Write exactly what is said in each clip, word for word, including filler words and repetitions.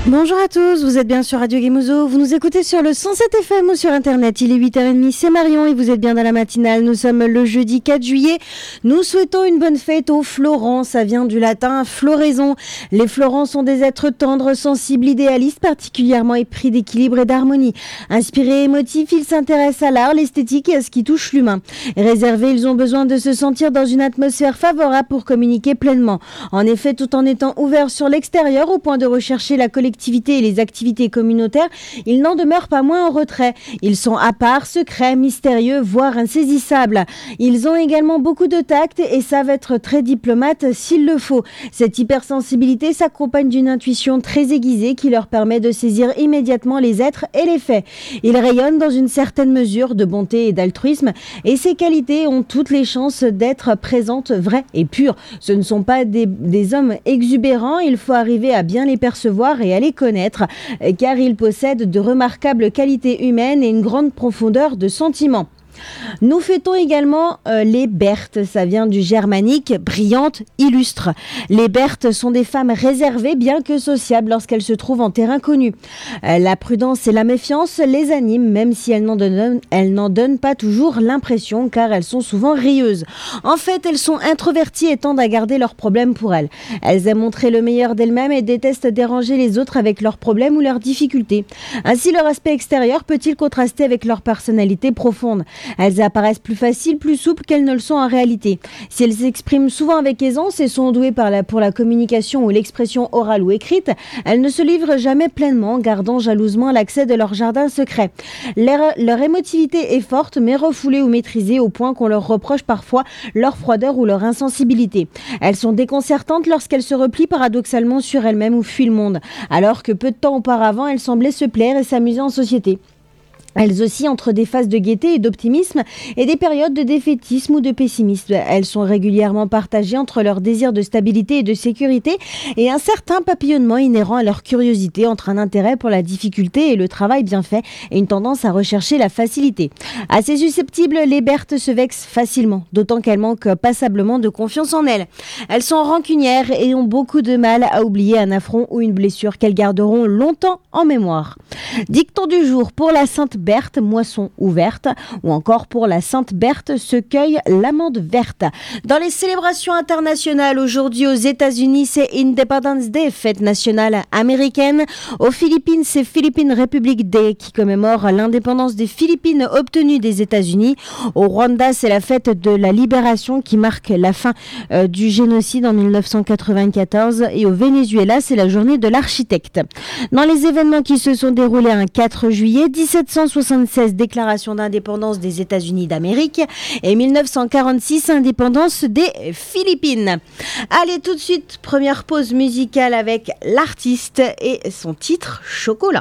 Bonjour à tous, vous êtes bien sur Radio Gemuzo, vous nous écoutez sur le cent sept F M ou sur internet, il est huit heures trente, c'est Marion et vous êtes bien dans la matinale, nous sommes le jeudi quatre juillet, nous souhaitons une bonne fête aux florents, ça vient du latin floraison, les florents sont des êtres tendres, sensibles, idéalistes, particulièrement épris d'équilibre et d'harmonie, inspirés et émotifs, ils s'intéressent à l'art, l'esthétique et à ce qui touche l'humain, réservés, ils ont besoin de se sentir dans une atmosphère favorable pour communiquer pleinement, en effet tout en étant ouverts sur l'extérieur au point de rechercher la collectivité et les activités communautaires, ils n'en demeurent pas moins en retrait. Ils sont à part, secrets, mystérieux, voire insaisissables. Ils ont également beaucoup de tact et savent être très diplomates s'il le faut. Cette hypersensibilité s'accompagne d'une intuition très aiguisée qui leur permet de saisir immédiatement les êtres et les faits. Ils rayonnent dans une certaine mesure de bonté et d'altruisme et ces qualités ont toutes les chances d'être présentes, vraies et pures. Ce ne sont pas des, des hommes exubérants, il faut arriver à bien les percevoir et à les connaître, car ils possèdent de remarquables qualités humaines et une grande profondeur de sentiments. Nous fêtons également euh, les Berthes, ça vient du germanique, brillante, illustre. Les Berthes sont des femmes réservées bien que sociables lorsqu'elles se trouvent en terrain connu. Euh, la prudence et la méfiance les animent même si elles n'en donnent, elles n'en donnent pas toujours l'impression car elles sont souvent rieuses. En fait, elles sont introverties et tendent à garder leurs problèmes pour elles. Elles aiment montrer le meilleur d'elles-mêmes et détestent déranger les autres avec leurs problèmes ou leurs difficultés. Ainsi, leur aspect extérieur peut-il contraster avec leur personnalité profonde. Elles apparaissent plus faciles, plus souples qu'elles ne le sont en réalité. Si elles s'expriment souvent avec aisance et sont douées par la, pour la communication ou l'expression orale ou écrite, elles ne se livrent jamais pleinement, gardant jalousement l'accès de leur jardin secret. Leur, leur émotivité est forte, mais refoulée ou maîtrisée au point qu'on leur reproche parfois leur froideur ou leur insensibilité. Elles sont déconcertantes lorsqu'elles se replient paradoxalement sur elles-mêmes ou fuient le monde, alors que peu de temps auparavant, elles semblaient se plaire et s'amuser en société. Elles oscillent entre des phases de gaieté et d'optimisme et des périodes de défaitisme ou de pessimisme. Elles sont régulièrement partagées entre leur désir de stabilité et de sécurité et un certain papillonnement inhérent à leur curiosité entre un intérêt pour la difficulté et le travail bien fait et une tendance à rechercher la facilité. Assez susceptibles, les Berthes se vexent facilement, d'autant qu'elles manquent passablement de confiance en elles. Elles sont rancunières et ont beaucoup de mal à oublier un affront ou une blessure qu'elles garderont longtemps en mémoire. Dicton du jour pour la Sainte Berthe, moisson ouverte, ou encore pour la Sainte Berthe, se cueille l'amande verte. Dans les célébrations internationales, aujourd'hui aux États-Unis, c'est Independence Day, fête nationale américaine. Aux Philippines, c'est Philippine Republic Day qui commémore l'indépendance des Philippines obtenue des États-Unis. Au Rwanda, c'est la fête de la libération qui marque la fin euh, du génocide en dix-neuf cent quatre-vingt-quatorze. Et au Venezuela, c'est la journée de l'architecte. Dans les événements qui se sont déroulés un quatre juillet, dix-sept cent soixante-seize, déclaration d'indépendance des États-Unis d'Amérique et mille neuf cent quarante-six, indépendance des Philippines. Allez, tout de suite, première pause musicale avec l'artiste et son titre Chocolat.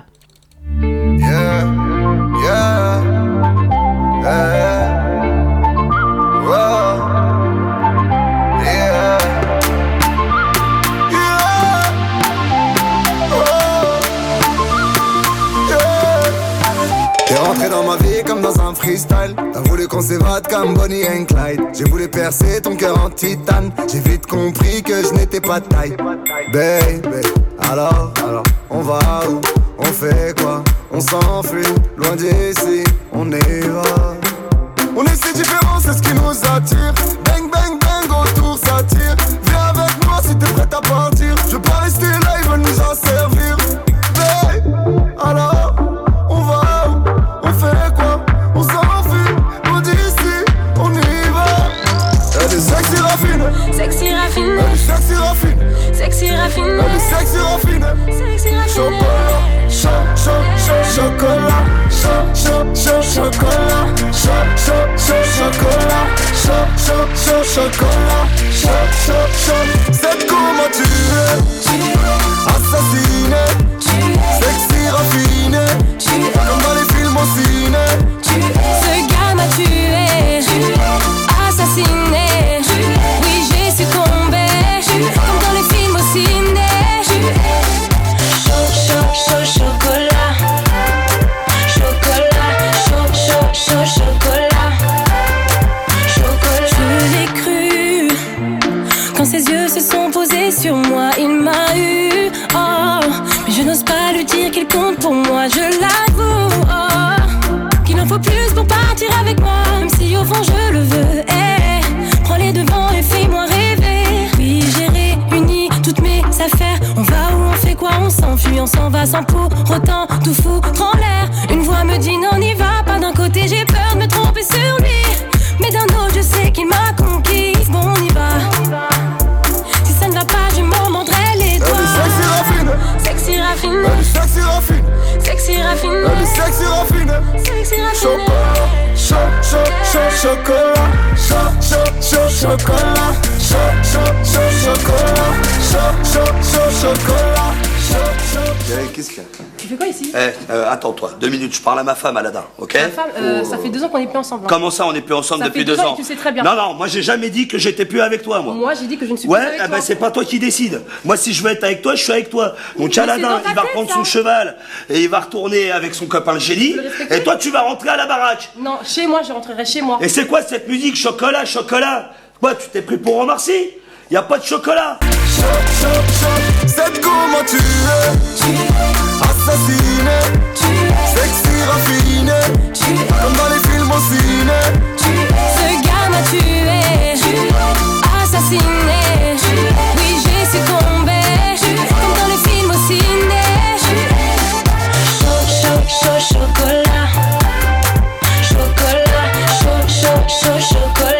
Yeah, yeah, yeah, wow, yeah. T'es rentré dans ma vie comme dans un freestyle. T'as voulu qu'on s'évade comme Bonnie and Clyde. J'ai voulu percer ton cœur en titane. J'ai vite compris que je n'étais pas de taille. Baby, alors, alors, on va où? On fait quoi? On s'enfuit, loin d'ici, on y va. On est si différents, c'est ce qui nous attire. Bang, bang, bang, autour ça tire. Viens avec moi si t'es prête à partir. Je veux pas rester là, ils veulent nous en servir. Baby, alors sexy raffine, sexy raffine, sexy raffine, sexy raffine, sexy raffine, sexy raffine. Chocolat, cho, cho, cho, chocolat, cho, cho, cho, chocolat, cho, cho, cho, chocolat, cho, cho, cho, chocolat, cho, cho, cho. C'est comment tu es, assassiné, sexy raffiné, comme dans les films au ciné. Ce gars m'a tué, assassiné. Oui, j'ai succombé, comme dans les films au ciné. Chaud, chaud, chaud, chocolat. Chocolat, chaud, chaud, chaud, chocolat. Chocolat. Je l'ai cru, quand ses yeux se sont posés sur moi, il m'a eu. Oh, Mais je n'ose pas lui dire qu'il compte pour moi, je l'avoue. Oh, qu'il en faut plus pour partir avec moi, même si au fond je le veux. Hey, prends les devants et fais-moi rêver. Oui, j'ai réuni toutes mes affaires. On va où, on fait quoi, on s'enfuit, on s'en va sans pour autant tout foutre en l'air. Une voix me dit non, n'y va pas. D'un côté j'ai peur de me tromper sur lui, mais d'un autre je sais qu'il m'a conquise. Bon, on y va. Si ça ne va pas, je m'en mordrai les doigts. Sexy raffine, sexy raffine, sexy raffine, elle est sexy raffine, sexy raffine. chocolat, chaud, chaud, chaud, chocolat, chaud, chaud, chaud, chocolat, chaud, chaud, chaud, chocolat, chaud, chaud, chaud, chocolat, chaud, chaud. Qu'est-ce qu'il y a? Tu fais quoi ici? Eh, euh, attends-toi, deux minutes, je parle à ma femme, Aladin, ok? Ma femme, euh, ça fait deux ans qu'on n'est plus ensemble. Hein. Comment ça, on n'est plus ensemble ça depuis fait deux, deux ans, ans et tu sais très bien. Non, non, moi j'ai jamais dit que j'étais plus avec toi, moi. Moi j'ai dit que je ne suis ouais, plus avec eh toi. ben c'est pas toi qui décide. Moi si je veux être avec toi, je suis avec toi. Donc Mais Aladin, c'est il va tête, reprendre ça. son cheval et il va retourner avec son copain le génie. Et toi tu vas rentrer à la baraque. Non, chez moi, je rentrerai chez moi. Et c'est quoi cette musique chocolat, chocolat? Quoi, tu t'es pris pour Marcy? Y a pas de chocolat. Chaud, chaud, chaud, c'est comment tu es, assassiné, sexy raffiné, comme dans les films au ciné. Ce gars m'a tué, assassiné. Oui, j'ai succombé, comme dans les films au ciné. Chaud, chaud, chaud, chocolat. Chocolat, chaud, chaud, chaud, chocolat.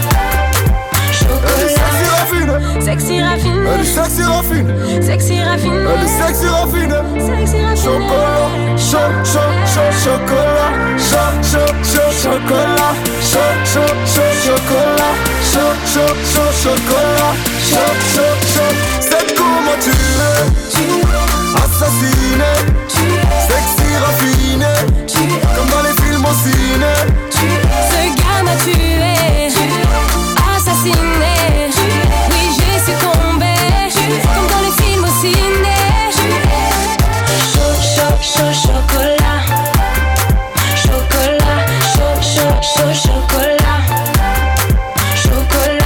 Elle est sexy raffine, Sexy raffine, elle est sexy raffine, sexy raffine, elle est sexy raffine. sexy raffine. Chocolat, chaud, chaud, chaud, chocolat, chaud, chaud, chaud, chocolat, chaud, chaud, chaud, chocolat, chaud, chaud, chaud, chocolat, chaud, chaud, chaud. C'est comment tu es, assassiné, sexy raffiné, comme dans les films au ciné. Ce gars m'a tué, assassiné. Oui, j'ai succombé, comme dans les films au ciné. Chaud, chaud, chaud, chocolat. Chocolat, chaud, chaud, chaud, chocolat. Chocolat.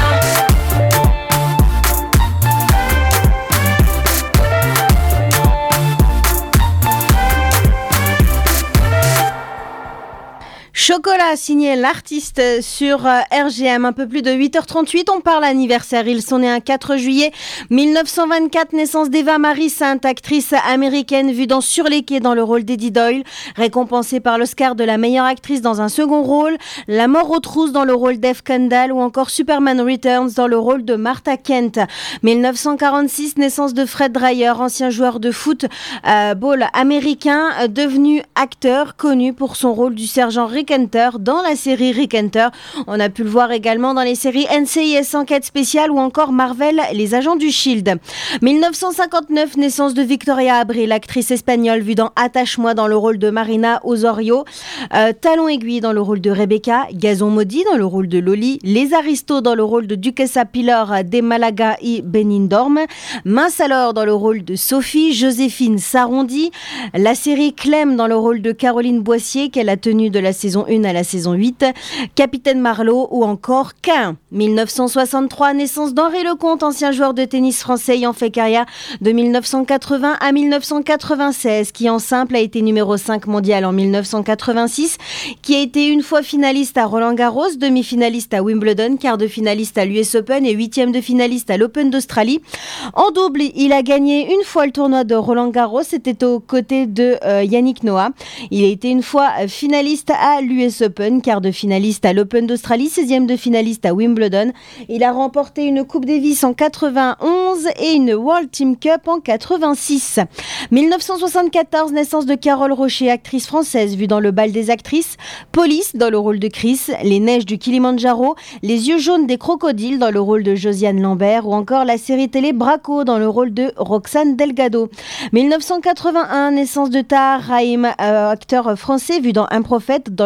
Chocolat, signé l'artiste sur euh, R G M. Un peu plus de huit heures trente-huit, on parle anniversaire. Ils sont nés un quatre juillet mille neuf cent vingt-quatre, naissance d'Eva Marie Saint, actrice américaine vue dans Sur les quais dans le rôle d'Eddie Doyle, récompensée par l'Oscar de la meilleure actrice dans un second rôle, La mort aux trousses dans le rôle d'Eve Kendall ou encore Superman Returns dans le rôle de Martha Kent. mille neuf cent quarante-six, naissance de Fred Dreyer, ancien joueur de foot euh, ball américain, euh, devenu acteur, connu pour son rôle du sergent Rick Hunter dans la série Rick Hunter. On a pu le voir également dans les séries N C I S Enquête spéciale ou encore Marvel, les agents du Shield. mille neuf cent cinquante-neuf, naissance de Victoria Abril, actrice espagnole vue dans Attache-moi dans le rôle de Marina Osorio, euh, Talon aiguille dans le rôle de Rebecca, Gazon maudit dans le rôle de Loli, Les Aristos dans le rôle de Duquesa Pilar de Malaga y Benidorm, Mince alors dans le rôle de Sophie, Joséphine Sarondi, la série Clem dans le rôle de Caroline Boissier qu'elle a tenue de la saison un à la saison huit, Capitaine Marlowe ou encore Cain. mille neuf cent soixante-trois, naissance d'Henri Lecomte, ancien joueur de tennis français ayant fait carrière de mille neuf cent quatre-vingts à mille neuf cent quatre-vingt-seize, qui en simple a été numéro cinq mondial en mille neuf cent quatre-vingt-six, qui a été une fois finaliste à Roland-Garros, demi-finaliste à Wimbledon, quart de finaliste à l'U S Open et huitième de finaliste à l'Open d'Australie. En double, il a gagné une fois le tournoi de Roland-Garros, c'était aux côtés de euh, Yannick Noah. Il a été une fois finaliste à l'U S Open, quart de finaliste à l'Open d'Australie, seizième de finaliste à Wimbledon. Il a remporté une Coupe Davis en quatre-vingt-onze et une World Team Cup en quatre-vingt-six. mille neuf cent soixante-quatorze, naissance de Carole Rocher, actrice française vue dans le bal des actrices, Police dans le rôle de Chris, Les neiges du Kilimandjaro, Les yeux jaunes des crocodiles dans le rôle de Josiane Lambert ou encore la série télé Braco dans le rôle de Roxane Delgado. mille neuf cent quatre-vingt-un, naissance de Tahar Rahim, euh, acteur français vu dans Un prophète dans le rôle de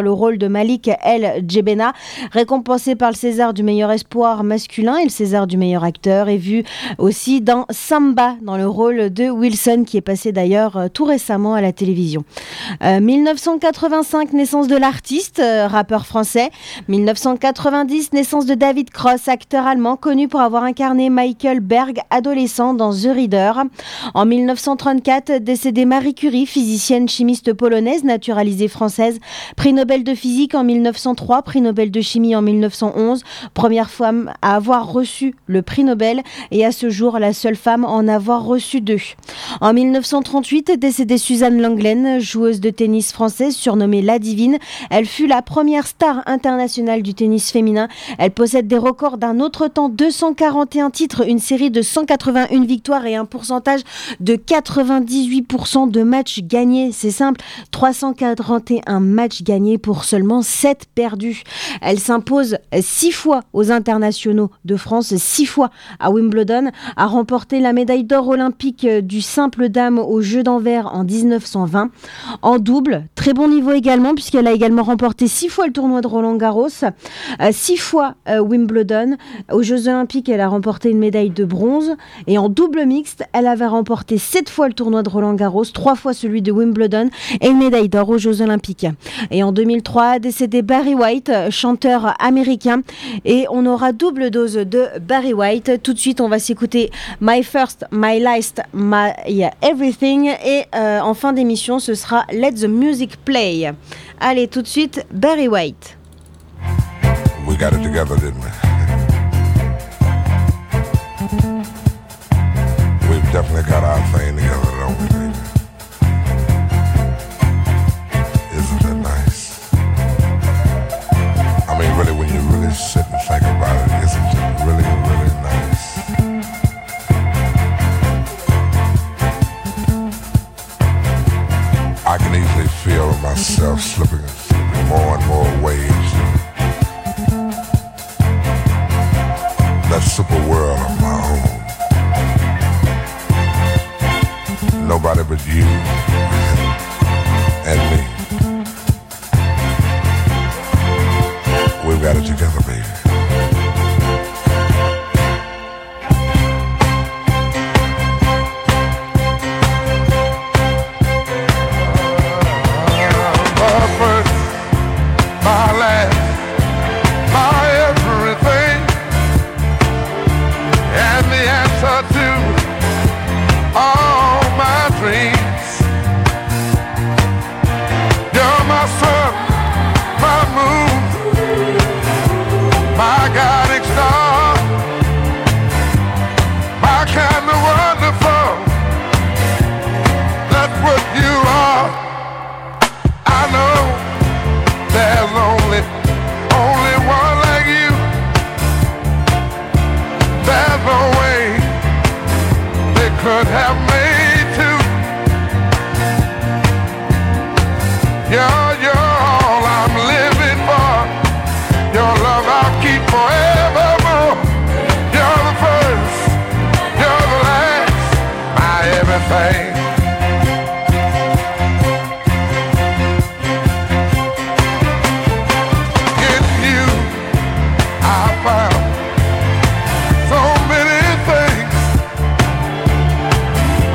de Malik El Djebena, récompensé par le César du meilleur espoir masculin et le César du meilleur acteur, et vu aussi dans Samba, dans le rôle de Wilson, qui est passé d'ailleurs euh, tout récemment à la télévision. Euh, dix-neuf cent quatre-vingt-cinq, naissance de l'artiste, euh, rappeur français. dix-neuf cent quatre-vingt-dix, naissance de David Cross, acteur allemand connu pour avoir incarné Michael Berg, adolescent dans The Reader. En dix-neuf cent trente-quatre, décédée Marie Curie, physicienne chimiste polonaise, naturalisée française, prix Nobel de physique en dix-neuf cent trois, prix Nobel de chimie en dix-neuf cent onze, première femme à avoir reçu le prix Nobel et à ce jour la seule femme à en avoir reçu deux. En dix-neuf cent trente-huit, décédée Suzanne Lenglen, joueuse de tennis française surnommée La Divine. Elle fut la première star internationale du tennis féminin. Elle possède des records d'un autre temps, deux cent quarante et un titres, une série de cent quatre-vingt-une victoires et un pourcentage de quatre-vingt-dix-huit pour cent de matchs gagnés. C'est simple, trois cent quarante et un matchs gagnés pour seulement sept perdus. Elle s'impose six fois aux internationaux de France, six fois à Wimbledon, a remporté la médaille d'or olympique du simple dame aux Jeux d'Anvers en dix-neuf cent vingt. En double, très bon niveau également, puisqu'elle a également remporté six fois le tournoi de Roland-Garros, euh, six fois euh, Wimbledon. Aux Jeux Olympiques, elle a remporté une médaille de bronze. Et en double mixte, elle avait remporté sept fois le tournoi de Roland-Garros, trois fois celui de Wimbledon et une médaille d'or aux Jeux Olympiques. Et en deux mille trois, décédé Barry White, chanteur américain. Et on aura double dose de Barry White. Tout de suite, on va s'écouter My First, My Last, My Everything. Et euh, en fin d'émission, ce sera Let the Music Play. Allez, tout de suite, Barry White. We got it together, didn't we? We've definitely got our thing together, don't we, baby? Isn't that nice? I mean, really, when you really sit and think about it, isn't it really, really nice? I can easily feel myself slipping, slipping more and more waves. That super world of my own. Nobody but you and me. We've got it together, baby. Could have made two. You're, you're all I'm living for. Your love I'll keep forevermore. You're the first, you're the last, my everything. In you I found so many things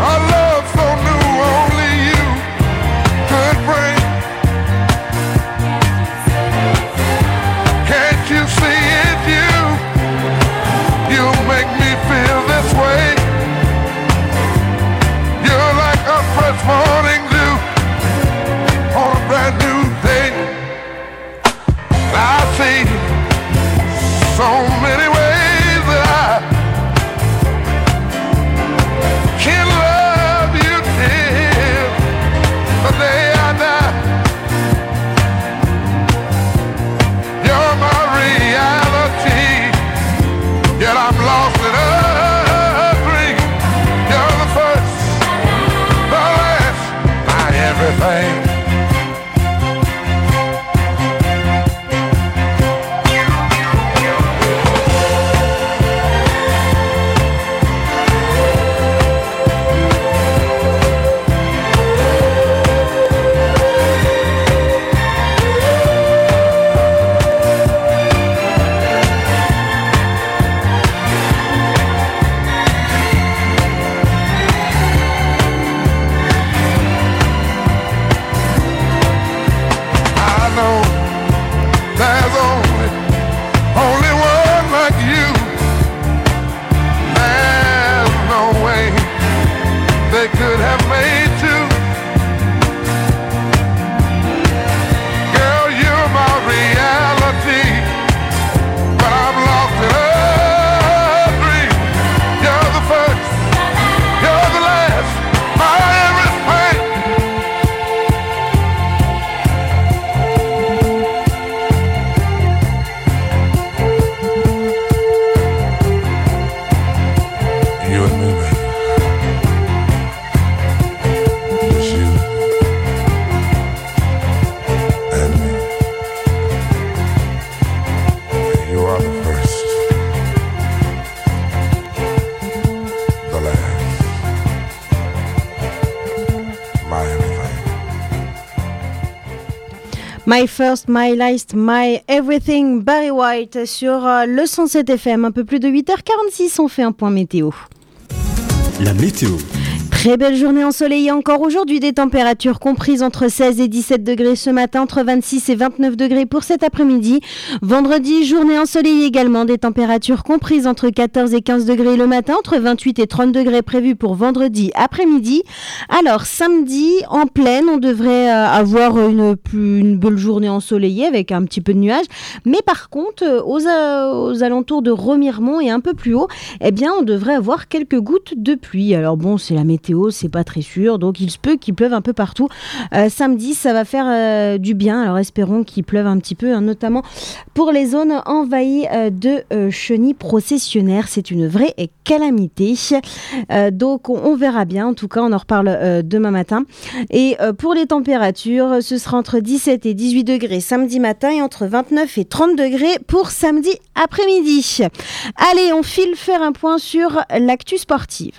My First, My Last, My Everything, Barry White sur euh, le cent sept F M. Un peu plus de huit heures quarante-six, on fait un point météo. La météo. Très belle journée ensoleillée encore aujourd'hui, des températures comprises entre seize et dix-sept degrés ce matin, entre vingt-six et vingt-neuf degrés pour cet après-midi. Vendredi, journée ensoleillée également, des températures comprises entre quatorze et quinze degrés le matin, entre vingt-huit et trente degrés prévus pour vendredi après-midi. Alors samedi, en pleine, on devrait euh, avoir une, une belle journée ensoleillée avec un petit peu de nuages, mais par contre, euh, aux, euh, aux alentours de Remiremont et un peu plus haut, eh bien on devrait avoir quelques gouttes de pluie. Alors bon, c'est la météo, c'est pas très sûr, donc il se peut qu'il pleuve un peu partout. Euh, samedi, ça va faire euh, du bien, alors espérons qu'il pleuve un petit peu, hein, notamment pour les zones envahies euh, de euh, chenilles processionnaires. C'est une vraie calamité. Euh, donc on, on verra bien, en tout cas on en reparle euh, demain matin. Et euh, pour les températures, ce sera entre dix-sept et dix-huit degrés samedi matin et entre vingt-neuf et trente degrés pour samedi après-midi. Allez, on file faire un point sur l'actu sportive.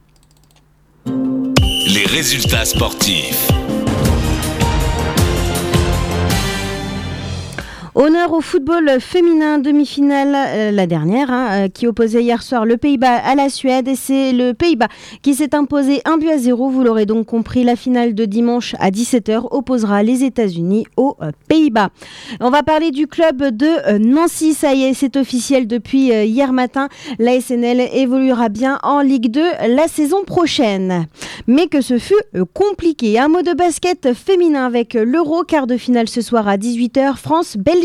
Les résultats sportifs. Honneur au football féminin, demi-finale, euh, la dernière, hein, euh, qui opposait hier soir le Pays-Bas à la Suède. Et c'est le Pays-Bas qui s'est imposé un but à zéro. Vous l'aurez donc compris, la finale de dimanche à dix-sept heures opposera les États-Unis aux euh, Pays-Bas. On va parler du club de euh, Nancy. Ça y est, c'est officiel depuis euh, hier matin. La S N L évoluera bien en Ligue deux la saison prochaine. Mais que ce fut euh, compliqué. Un mot de basket féminin avec l'Euro, quart de finale ce soir à dix-huit heures, France-Belgique.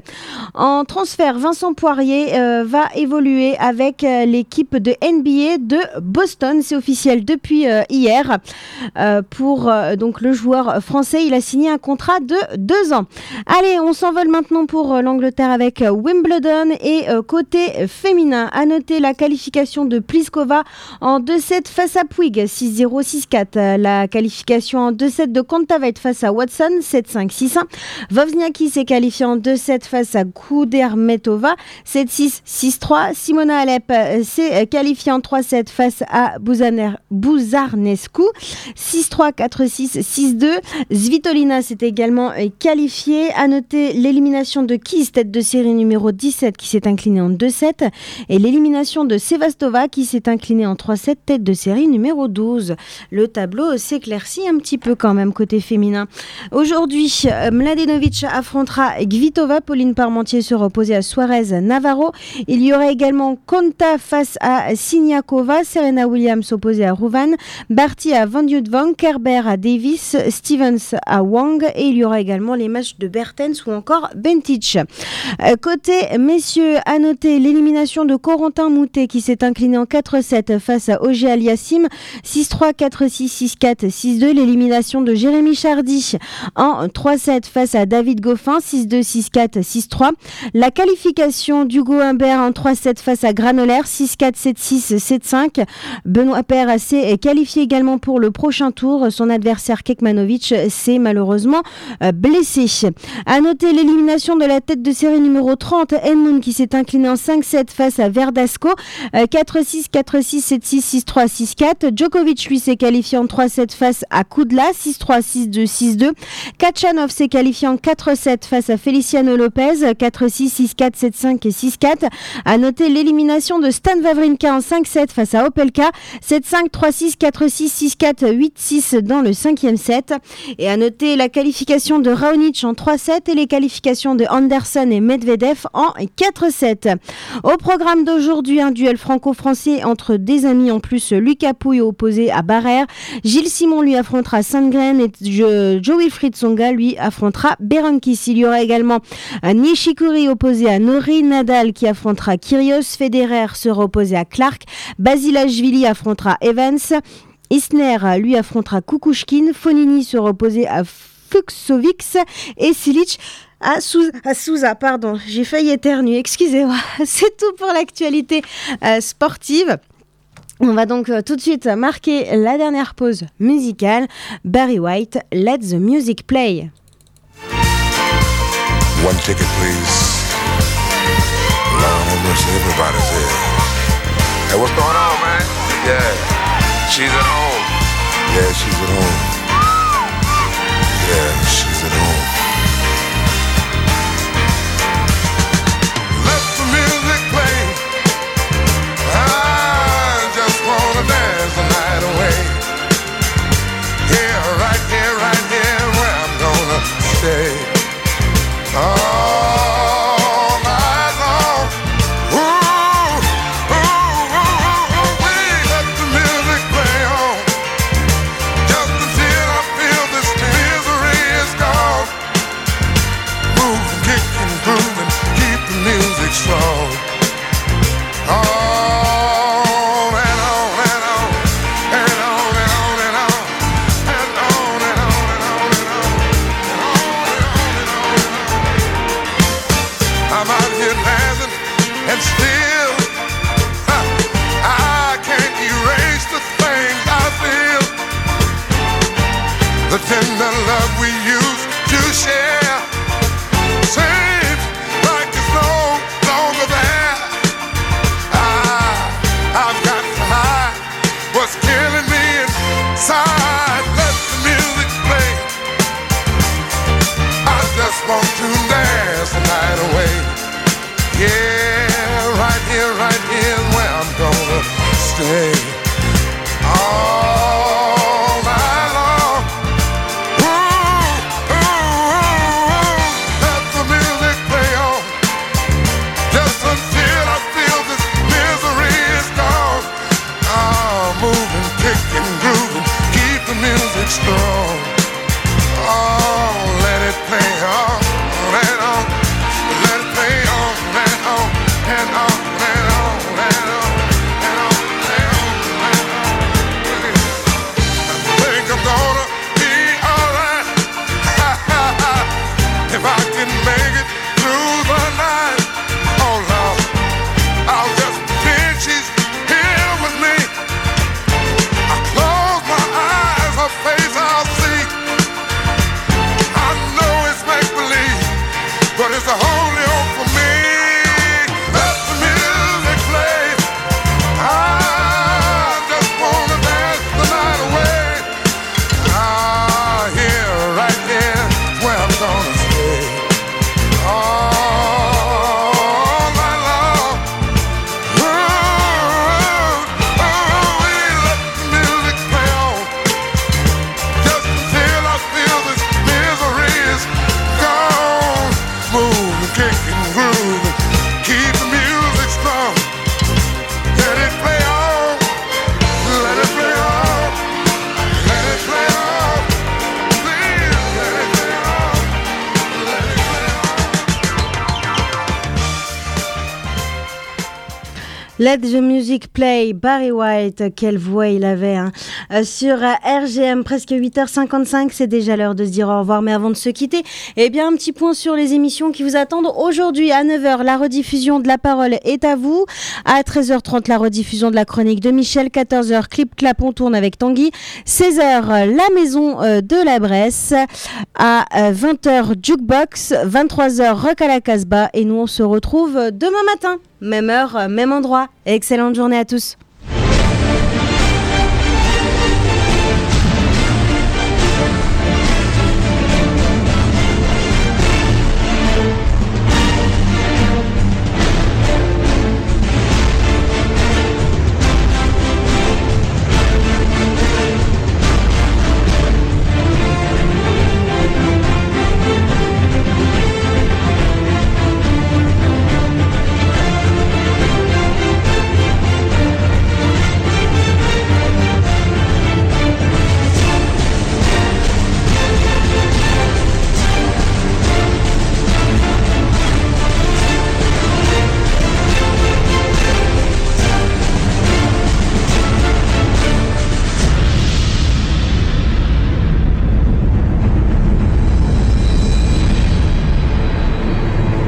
En transfert, Vincent Poirier euh, va évoluer avec euh, l'équipe de N B A de Boston. C'est officiel depuis euh, hier. Euh, pour euh, donc le joueur français, il a signé un contrat de deux ans. Allez, on s'envole maintenant pour euh, l'Angleterre avec euh, Wimbledon et euh, côté féminin. À noter la qualification de Pliskova en deux sept face à Puig, six zéro, six quatre. La qualification en deux sept de Kontaveit face à Watson, sept cinq, six un. Wozniacki s'est qualifié en deux sept face à Kudermetova, sept six, six trois. Simona Halep s'est qualifiée en trois sept face à Buzarnescu, six trois, quatre six, six deux. Svitolina s'est également qualifiée. À noter l'élimination de Keys, tête de série numéro dix-sept, qui s'est inclinée en deux sept, et l'élimination de Sevastova qui s'est inclinée en trois sept, tête de série numéro douze. Le tableau s'éclaircit un petit peu quand même côté féminin. Aujourd'hui, Mladenovic affrontera Kvitova. Pauline Parmentier sera opposée à Suarez Navarro. Il y aura également Konta face à Siniakova, Serena Williams opposée à Rouvan, Barty à Van Yudvang, Kerber à Davis, Stevens à Wang, et il y aura également les matchs de Bertens ou encore Bentic. Euh, côté messieurs, à noter l'élimination de Corentin Moutet qui s'est incliné en quatre sept face à Auger Aliassime, six trois, quatre six, six quatre, six deux. L'élimination de Jérémy Chardy en trois sept face à David Goffin, six deux, six quatre, six trois. La qualification d'Hugo Humbert en trois sept face à Granollers, six quatre, sept six, sept cinq. Benoît Paire s'est qualifié également pour le prochain tour. Son adversaire Kekmanovic s'est malheureusement blessé. À noter l'élimination de la tête de série numéro trente, Enmoun, qui s'est incliné en cinq sept face à Verdasco, quatre six, quatre six, sept six, six trois, six quatre. Djokovic, lui, s'est qualifié en trois sept face à Kudla, six trois, six deux, six deux. Kachanov s'est qualifié en quatre sept face à Feliciano Lopez, quatre six, six quatre, sept cinq et six quatre. À noter l'élimination de Stan Wawrinka en cinq sept face à Opelka, sept cinq, trois six, quatre six, six quatre, huit six dans le cinquième set. Et à noter la qualification de Raonic en trois sept et les qualifications de Anderson et Medvedev en quatre sept. Au programme d'aujourd'hui, un duel franco-français entre des amis en plus. Lucas Pouille opposé à Barrère, Gilles Simon lui affrontera Sandgren et Joe-Wilfried Tsonga lui affrontera Berankis. Il y aura également Nishikori opposé à Nori, Nadal qui affrontera Kyrgios, Federer sera opposé à Clark, Basilashvili affrontera Evans, Isner lui affrontera Kukushkin, Fonini sera opposé à Fuxovic et Silic à Souza, à Souza, pardon, j'ai failli éternuer, excusez-moi. C'est tout pour l'actualité euh, sportive. On va donc euh, tout de suite marquer la dernière pause musicale. Barry White, Let the Music Play. One ticket, please. Lord have mercy, everybody's here. Hey, what's going on, man? Yeah, she's at home. Yeah, she's at home. Yeah, she's at home. stay all night long. Ooh, ooh, ooh, ooh, ooh, we let the music play on just until I feel this misery is gone. Move, kick and groove and keep the music strong. On and on and on and on and on and on and on and on and on and on and on and on. I'm out here dancing and still huh, I can't erase the things I feel. The tender love we used to share seems like it's no longer there. I've got to hide what's killing me inside. Let the music play. I just want to dance the night away. Yeah, right here, right here is where I'm gonna stay all night long. Ooh, ooh, ooh, let the music play on just until I feel this misery is gone. Oh, moving, kicking, grooving, keep the music strong. Oh, let it play on and on, let it play on and on and on and on and on and on and on and on. I think I'm gonna be alright if I can make it through the night. Oh Lord, I'll just pretend she's here with me. I close my eyes, her face I'll see. I know it's make-believe, but it's the only hope for me. Let the music play. I just wanna dance the night away. Ah, here, right here, is where I'm gonna stay. All night long. Ooh, ooh, ooh, we let the music play on just until I feel this misery is gone. Move and kick and groove and keep the music strong. Let it play on, let it play on, let it play on. Please let it play on, let it play on. Let the music play, Barry White, quelle voix il avait hein. euh, sur euh, R G M, presque huit heures cinquante-cinq, c'est déjà l'heure de se dire au revoir, mais avant de se quitter, eh bien un petit point sur les émissions qui vous attendent aujourd'hui. À neuf heures, la rediffusion de La Parole est à vous, à treize heures trente, la rediffusion de la chronique de Michel, quatorze heures, Clip Clap, on tourne avec Tanguy, seize heures, la maison euh, de la Bresse, à euh, vingt heures, Jukebox, vingt-trois heures, Rock à la Casbah, et nous on se retrouve demain matin. Même heure, même endroit. Excellente journée à tous.